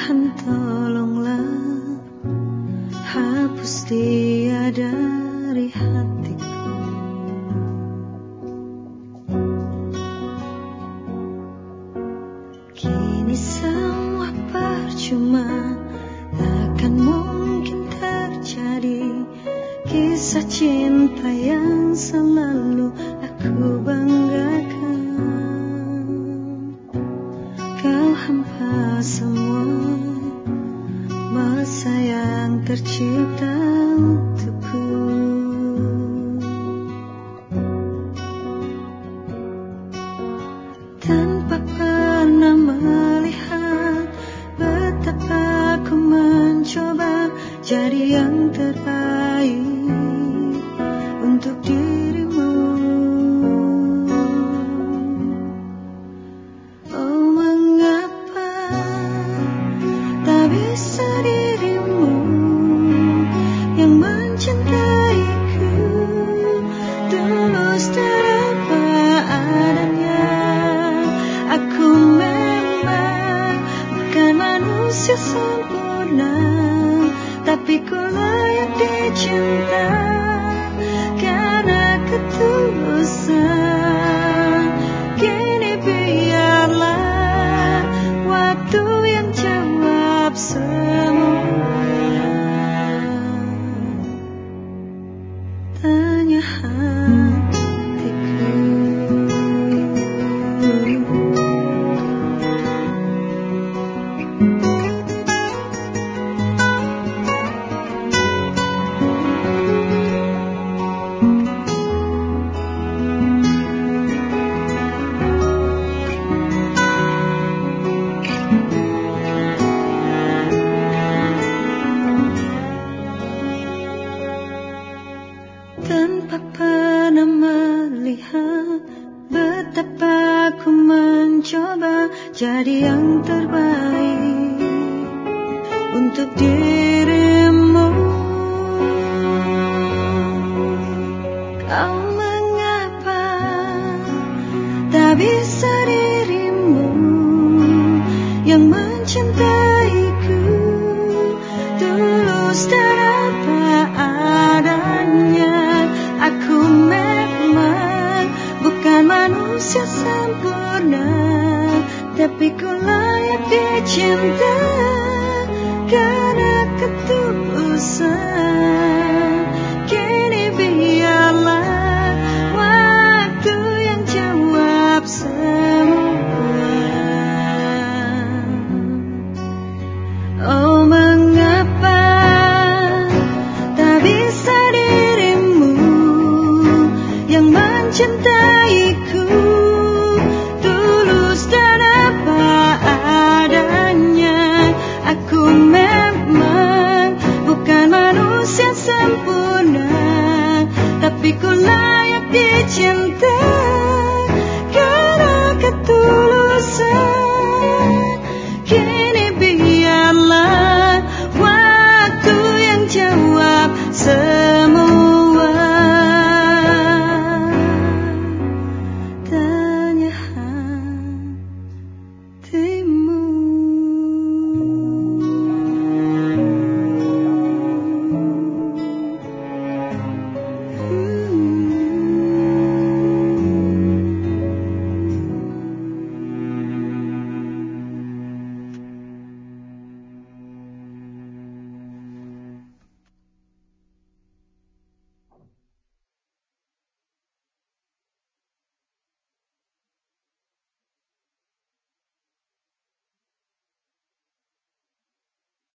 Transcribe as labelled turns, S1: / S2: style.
S1: Tuhan tolonglah hapus dia dari hatiku. Kini semua percuma, takkan mungkin terjadi kisah cinta yang selalu aku banggakan. Kau hampa semua masa yang tercipta untukku. Tanpa pernah melihat betapa aku mencoba jadi yang terbaik untuk dirimu. Oh, mengapa tak bisa dirimu yang mencintaiku tulus tanpa adanya. Aku memang bukan manusia sempurna, tapi ku layak dicinta karena ketulusan. Kini biarlah waktu yang jawab semua. Tanya hatiku. Tanpa pernah melihat betapa aku mencoba jadi yang terbaik untuk dirimu. Kau mengapa tak bisa dirimu yang mencintaiku tulus tanpa adanya. Aku memang bukan manusia sempurna, tapi ku layak dicinta.